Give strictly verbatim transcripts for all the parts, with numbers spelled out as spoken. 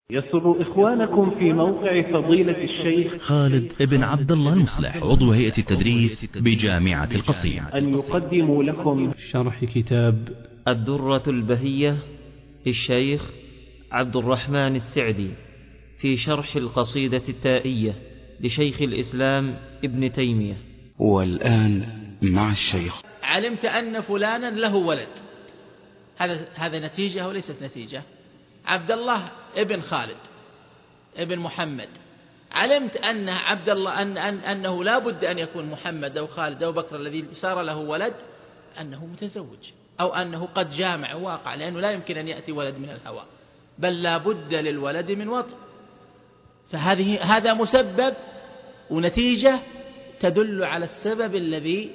يسر إخوانكم في موقع فضيلة الشيخ خالد ابن عبد الله المصلح عضو هيئة التدريس بجامعة القصيم أن يقدموا لكم شرح كتاب الدرة البهية للشيخ عبد الرحمن السعدي في شرح القصيدة التائية لشيخ الإسلام ابن تيمية. والآن مع الشيخ. علمت أن فلانا له ولد، هذا هذا نتيجة أو ليست نتيجة؟ عبد الله ابن خالد ابن محمد، علمت أن عبد الله أن أن أنه لا بد أن يكون محمد أو خالد أو بكر الذي صار له ولد أنه متزوج أو أنه قد جامع واقع، لأنه لا يمكن أن يأتي ولد من الهوى، بل لا بد للولد من وطن. فهذه هذا مسبب ونتيجة تدل على السبب الذي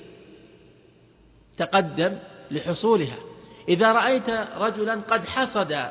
تقدم لحصولها. إذا رأيت رجلا قد حصد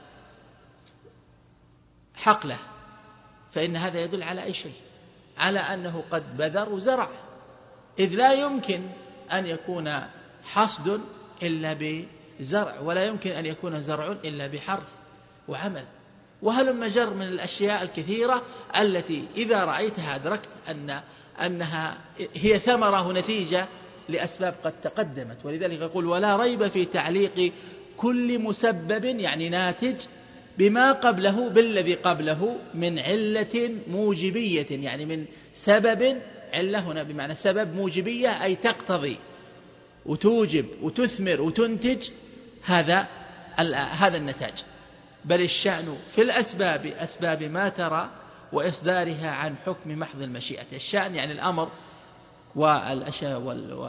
حقله فإن هذا يدل على أي شيء؟ على أنه قد بذر وزرع، إذ لا يمكن أن يكون حصد إلا بزرع، ولا يمكن أن يكون زرع إلا بحرث وعمل، وهلم جر من الأشياء الكثيرة التي إذا رأيتها أدركت أن أنها هي ثمرة ونتيجة لأسباب قد تقدمت. ولذلك يقول: ولا ريب في تعليق كل مسبب، يعني ناتج، بما قبله بالذي قبله من علة موجبية، يعني من سبب. علة هنا بمعنى سبب، موجبية أي تقتضي وتوجب وتثمر وتنتج هذا هذا النتاج. بل الشأن في الأسباب أسباب ما ترى وإصدارها عن حكم محض المشيئة. الشأن يعني الأمر والأشياء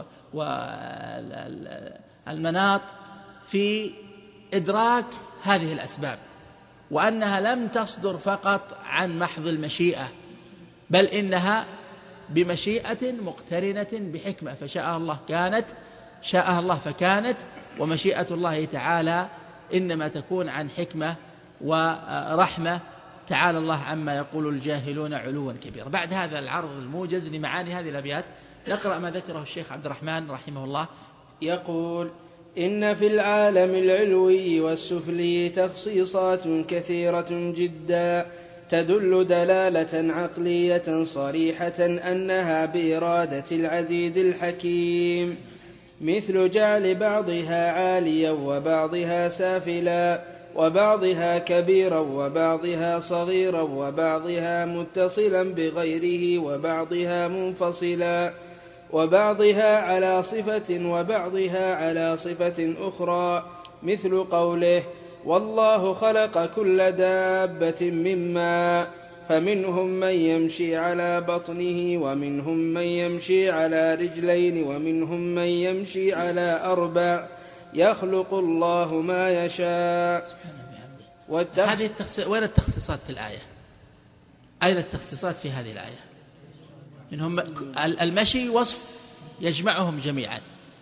والمناط في إدراك هذه الأسباب، وأنها لم تصدر فقط عن محض المشيئة، بل إنها بمشيئة مقترنة بحكمة، فشاء الله كانت، شاء الله فكانت، ومشيئة الله تعالى إنما تكون عن حكمة ورحمة. تعالى الله عما يقول الجاهلون علوا كبيرا. بعد هذا العرض الموجز لمعاني هذه الأبيات نقرأ ما ذكره الشيخ عبد الرحمن رحمه الله. يقول: إن في العالم العلوي والسفلي تخصيصات كثيرة جدا تدل دلالة عقلية صريحة أنها بإرادة العزيز الحكيم، مثل جعل بعضها عاليا وبعضها سافلا، وبعضها كبيرا وبعضها صغيرا، وبعضها متصلا بغيره وبعضها منفصلا، وبعضها على صفة وبعضها على صفة أخرى، مثل قوله: والله خلق كل دابة من ماء، فمنهم من يمشي على بطنه ومنهم من يمشي على رجلين ومنهم من يمشي على أربع، يخلق الله ما يشاء. والتخ... هذه التخصيص... وين التخصيصات في الآية؟ أين التخصيصات في هذه الآية؟ منهم المشي وصف يجمعهم جميعا،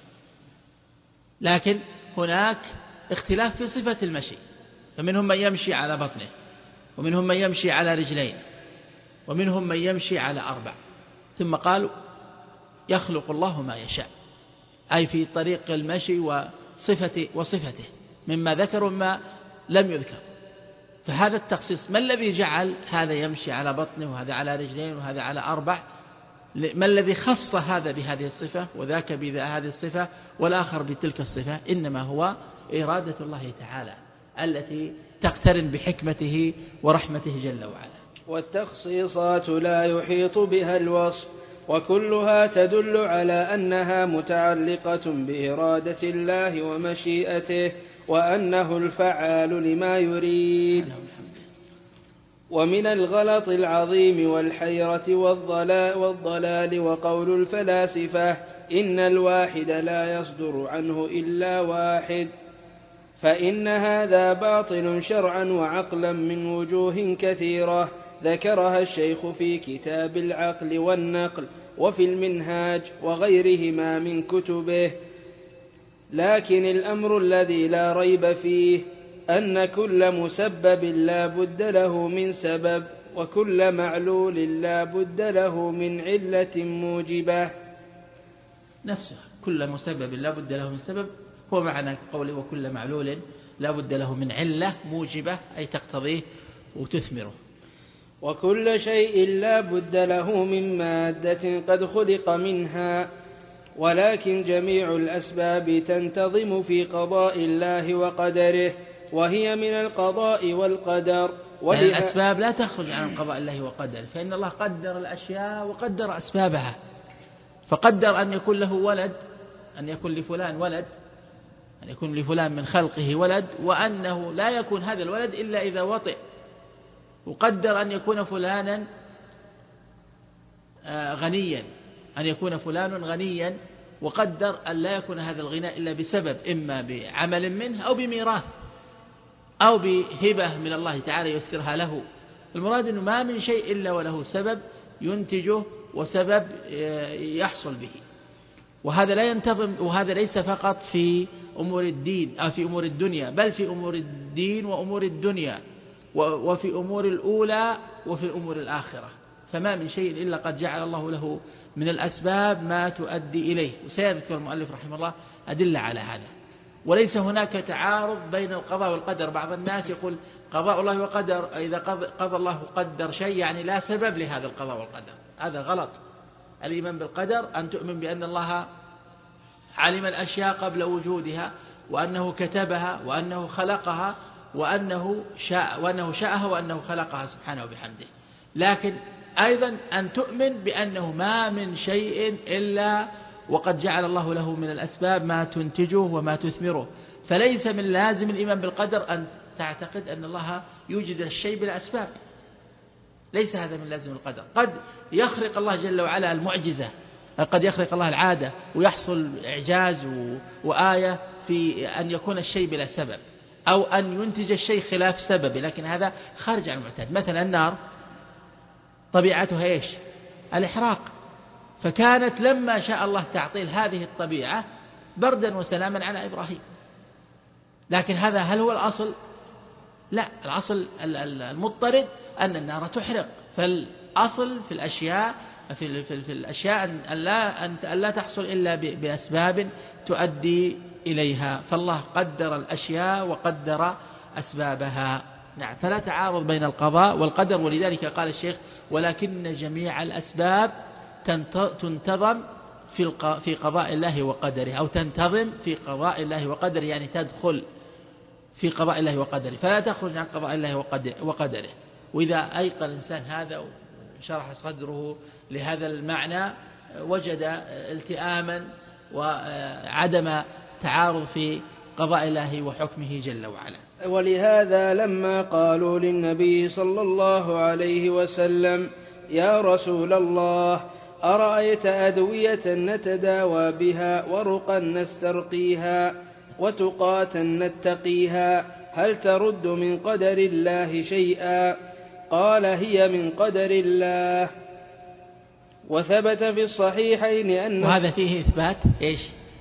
لكن هناك اختلاف في صفة المشي، فمنهم من يمشي على بطنه ومنهم من يمشي على رجلين ومنهم من يمشي على أربع، ثم قالوا يخلق الله ما يشاء، أي في طريق المشي وصفته وصفته مما ذكر وما لم يذكر. فهذا التخصيص، ما الذي جعل هذا يمشي على بطنه وهذا على رجلين وهذا على أربع؟ ما الذي خص هذا بهذه الصفة وذاك بهذه الصفة والآخر بتلك الصفة؟ إنما هو إرادة الله تعالى التي تقترن بحكمته ورحمته جل وعلا. والتخصيصات لا يحيط بها الوصف، وكلها تدل على أنها متعلقة بإرادة الله ومشيئته، وأنه الفعال لما يريد. ومن الغلط العظيم والحيرة والضلال, والضلال وقول الفلاسفة إن الواحد لا يصدر عنه إلا واحد، فإن هذا باطل شرعا وعقلا من وجوه كثيرة ذكرها الشيخ في كتاب العقل والنقل وفي المنهاج وغيرهما من كتبه. لكن الأمر الذي لا ريب فيه أن كل مسبب لا بد له من سبب، وكل معلول لا بد له من علة موجبة. نفسه كل مسبب لا بد له من سبب هو معنى قوله وكل معلول لا بد له من علة موجبة، أي تقتضيه وتثمره. وكل شيء لا بد له من مادة قد خلق منها، ولكن جميع الأسباب تنتظم في قضاء الله وقدره، وهي من القضاء والقدر. يعني الأسباب لا تخرج عن قضاء الله وقدره، فإن الله قدر الأشياء وقدر أسبابها، فقدر أن يكون له ولد، أن يكون لفلان ولد، أن يكون لفلان من خلقه ولد، وأنه لا يكون هذا الولد إلا إذا وطئ، وقدر أن يكون فلانا غنيا، أن يكون فلان غنيا، وقدر أن لا يكون هذا الغناء إلا بسبب إما بعمل منه أو بميراث أو بهبة من الله تعالى يسرها له. المراد أنه ما من شيء إلا وله سبب ينتجه وسبب يحصل به، وهذا لا ينتظم، وهذا ليس فقط في أمور الدين أو في أمور الدنيا، بل في أمور الدين وأمور الدنيا وفي أمور الأولى وفي الأمور الآخرة. فما من شيء إلا قد جعل الله له من الأسباب ما تؤدي إليه، وسيذكر المؤلف رحمه الله أدلة على هذا. وليس هناك تعارض بين القضاء والقدر. بعض الناس يقول قضاء الله وقدر، إذا قضى الله قدر شيء يعني لا سبب لهذا القضاء والقدر، هذا غلط. الإيمان بالقدر أن تؤمن بأن الله علم الأشياء قبل وجودها، وأنه كتبها، وأنه خلقها، وأنه شاء وأنه شاءها وأنه خلقها سبحانه وبحمده. لكن أيضا أن تؤمن بأنه ما من شيء إلا وقد جعل الله له من الأسباب ما تنتجه وما تثمره. فليس من لازم الإيمان بالقدر أن تعتقد أن الله يوجد الشيء بالأسباب، ليس هذا من لازم القدر. قد يخرق الله جل وعلا المعجزة، قد يخرق الله العادة ويحصل إعجاز وآية في أن يكون الشيء بلا سبب، أو أن ينتج الشيء خلاف سببه، لكن هذا خارج عن المعتاد. مثلا النار طبيعتها إيش؟ الإحراق، فكانت لما شاء الله تعطيل هذه الطبيعة بردا وسلاما على إبراهيم. لكن هذا هل هو الأصل؟ لا، الأصل المضطرد أن النار تحرق. فالأصل في الأشياء في, في, في الأشياء أن لا, أن لا تحصل إلا بأسباب تؤدي إليها. فالله قدر الأشياء وقدر أسبابها. نعم، فلا تعارض بين القضاء والقدر. ولذلك قال الشيخ: ولكن جميع الأسباب تنتظم في قضاء الله وقدره، أو تنتظم في قضاء الله وقدره، يعني تدخل في قضاء الله وقدره، فلا تخرج عن قضاء الله وقدره. وإذا أيقن الإنسان هذا وشرح صدره لهذا المعنى وجد التئاما وعدم تعارض في قضاء الله وحكمه جل وعلا. ولهذا لما قالوا للنبي صلى الله عليه وسلم: يا رسول الله، أرأيت أدوية نتداوى بها ورقا نسترقيها وتقاة نتقيها، هل ترد من قدر الله شيئا؟ قال: هي من قدر الله. وثبت في الصحيحين أن وهذا فيه إثبات إيش؟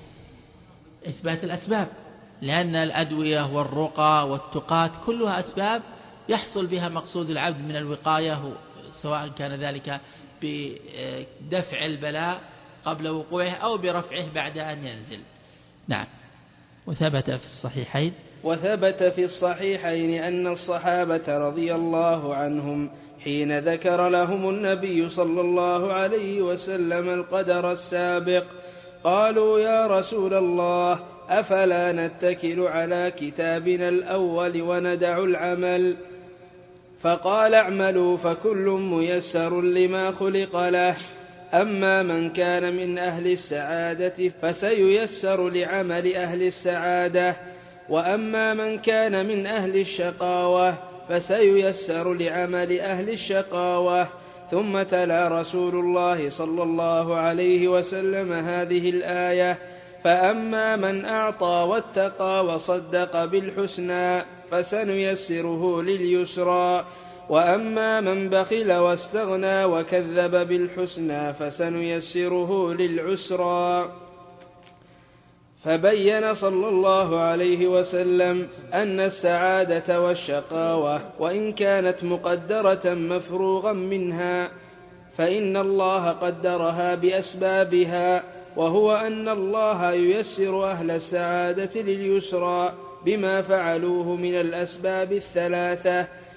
إثبات الأسباب، لأن الأدوية والرقى والتقاة كلها أسباب يحصل بها مقصود العبد من الوقاية، سواء كان ذلك بدفع البلاء قبل وقوعه أو برفعه بعد أن ينزل. نعم. وثبت في الصحيحين وثبت في الصحيحين أن الصحابة رضي الله عنهم حين ذكر لهم النبي صلى الله عليه وسلم القدر السابق قالوا: يا رسول الله، أفلا نتكل على كتابنا الأول وندع العمل؟ فقال: اعملوا فكل ميسر لما خلق له، أما من كان من أهل السعادة فسييسر لعمل أهل السعادة، وأما من كان من أهل الشقاوة فسييسر لعمل أهل الشقاوة. ثم تلا رسول الله صلى الله عليه وسلم هذه الآية: فأما من أعطى واتقى وصدق بالحسنى فسنيسره لليسرى، وأما من بخل واستغنى وكذب بالحسنى فسنيسره للعسرى. فبين صلى الله عليه وسلم أن السعادة والشقاوة وإن كانت مقدرة مفروغا منها فإن الله قدرها بأسبابها، وهو أن الله ييسر أهل السعادة لليسرى بما فعلوه من الأسباب الثلاثة،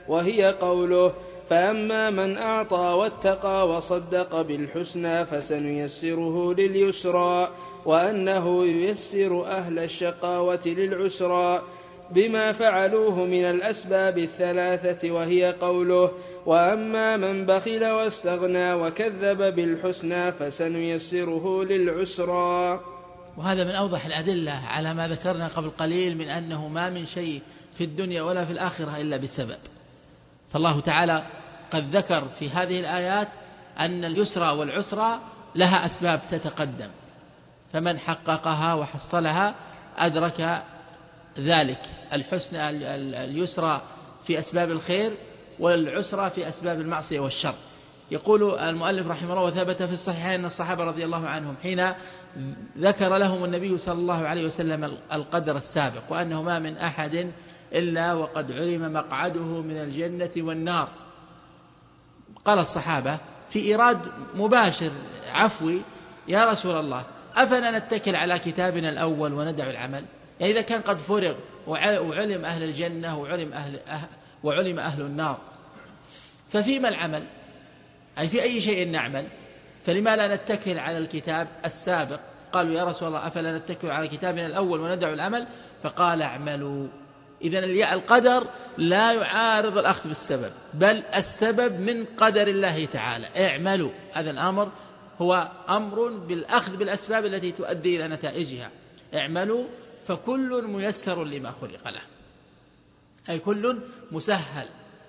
وهي قوله: فأما من أعطى واتقى وصدق بالحسنى فسنيسره لليسرى، وأنه ييسر أهل الشقاوة للعسرى بما فعلوه من الأسباب الثلاثة، وهي قوله: وأما من بخل واستغنى وكذب بالحسنى فسنيسره للعسرى. وهذا من أوضح الأدلة على ما ذكرنا قبل قليل من أنه ما من شيء في الدنيا ولا في الآخرة إلا بسبب. فالله تعالى قد ذكر في هذه الآيات أن اليسرى والعسرى لها أسباب تتقدم، فمن حققها وحصلها أدرك ذلك. الحسن اليسرى في أسباب الخير، والعسرى في أسباب المعصية والشر. يقول المؤلف رحمه الله: وثبت في الصحيحين أن الصحابة رضي الله عنهم حين ذكر لهم النبي صلى الله عليه وسلم القدر السابق، وأنه ما من أحد إلا وقد علم مقعده من الجنة والنار، قال الصحابة في إيراد مباشر عفوي: يا رسول الله، أفلا نتكل على كتابنا الأول وندع العمل؟ يعني إذا كان قد فرغ وعلم أهل الجنة وعلم أهل, أهل, وعلم أهل النار، ففيما العمل؟ أي في أي شيء نعمل؟ فلما لا نتكل على الكتاب السابق؟ قالوا: يا رسول الله، أفلا نتكل على كتابنا الأول وندع العمل؟ فقال: اعملوا. إذن القدر لا يعارض الأخذ بالسبب، بل السبب من قدر الله تعالى. اعملوا، هذا الأمر هو أمر بالأخذ بالأسباب التي تؤدي إلى نتائجها. اعملوا فكل ميسر لما خلق له، أي كل مسهل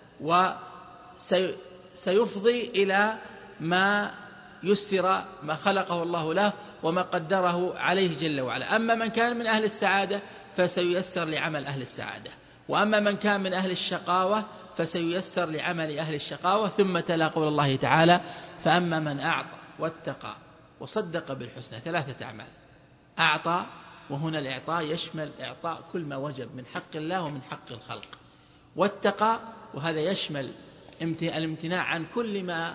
وسيفضي إلى ما يسر ما خلقه الله له وما قدره عليه جل وعلا. أما من كان من أهل السعادة فسييسر لعمل أهل السعادة، وأما من كان من أهل الشقاوة فسييسر لعمل أهل الشقاوة. ثم تلا قول الله تعالى: فأما من أعطى واتقى وصدق بالحسنى. ثلاثة أعمال: أعطى، وهنا الإعطاء يشمل إعطاء كل ما وجب من حق الله ومن حق الخلق. واتقى، وهذا يشمل الامتناع عن كل ما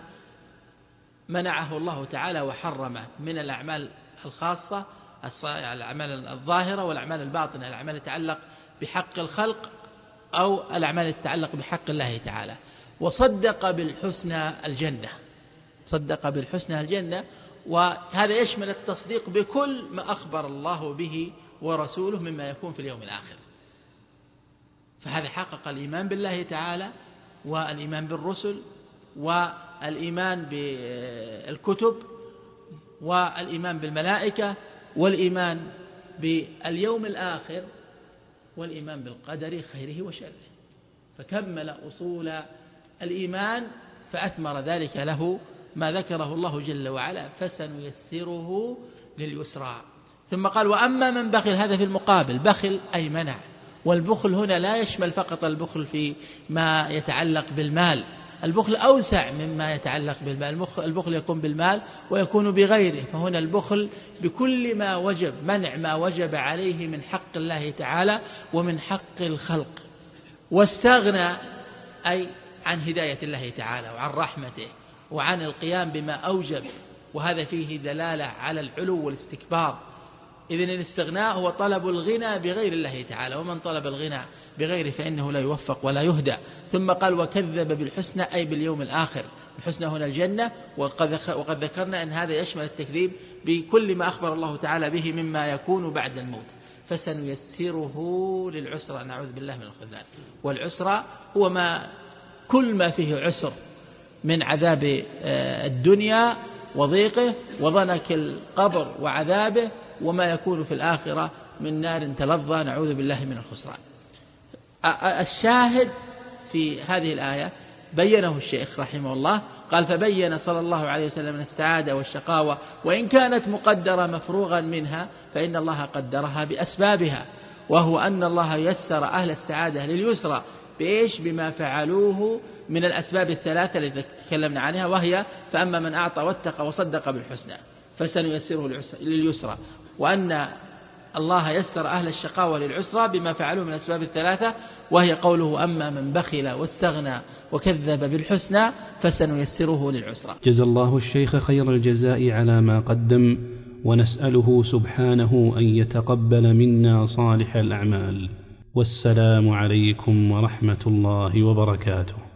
منعه الله تعالى وحرمه من الأعمال الخاصة، الأعمال الظاهرة والأعمال الباطنة، الأعمال تتعلق بحق الخلق أو الأعمال تتعلق بحق الله تعالى. وصدق بالحسنى الجنة، صدق بالحسنى الجنة، وهذا يشمل التصديق بكل ما أخبر الله به ورسوله مما يكون في اليوم الآخر. فهذا حقق الإيمان بالله تعالى والإيمان بالرسل والإيمان بالكتب والإيمان بالملائكة والإيمان باليوم الآخر والإيمان بالقدر خيره وشره، فكمل أصول الإيمان فأثمر ذلك له ما ذكره الله جل وعلا: فسنيسره لليسرى. ثم قال: وأما من بخل. هذا في المقابل، بخل أي منع. والبخل هنا لا يشمل فقط البخل في ما يتعلق بالمال، البخل أوسع مما يتعلق بالمال. البخل يكون بالمال ويكون بغيره، فهنا البخل بكل ما وجب، منع ما وجب عليه من حق الله تعالى ومن حق الخلق. واستغنى أي عن هداية الله تعالى وعن رحمته وعن القيام بما أوجب، وهذا فيه دلالة على العلو والاستكبار. إذن الاستغناء هو طلب الغنى بغير الله تعالى، ومن طلب الغنى بغيره فإنه لا يوفق ولا يهدى. ثم قال: وكذب بالحسنى أي باليوم الآخر. الحسنى هنا الجنة، وقد ذكرنا أن هذا يشمل التكذيب بكل ما أخبر الله تعالى به مما يكون بعد الموت. فسنيسره للعسرى، نعوذ بالله من الخذلان. والعسرى هو ما كل ما فيه عسر من عذاب الدنيا وضيقه وضنك القبر وعذابه، وما يكون في الآخرة من نار تلظى، نعوذ بالله من الخسران. الشاهد في هذه الآية بينه الشيخ رحمه الله، قال: فبين صلى الله عليه وسلم السعادة والشقاوة وإن كانت مقدرة مفروغا منها فإن الله قدرها بأسبابها، وهو أن الله يسر أهل السعادة لليسرى بإيش؟ بما فعلوه من الأسباب الثلاثة التي تكلمنا عنها، وهي: فأما من أعطى واتقى وصدق بالحسنى فسنيسره لليسرى، وأن الله يسر أهل الشقاوة للعسرى بما فعلوه من الأسباب الثلاثة، وهي قوله: أما من بخل واستغنى وكذب بالحسنى فسنيسره للعسرى. جزى الله الشيخ خير الجزاء على ما قدم، ونسأله سبحانه أن يتقبل منا صالح الأعمال. والسلام عليكم ورحمة الله وبركاته.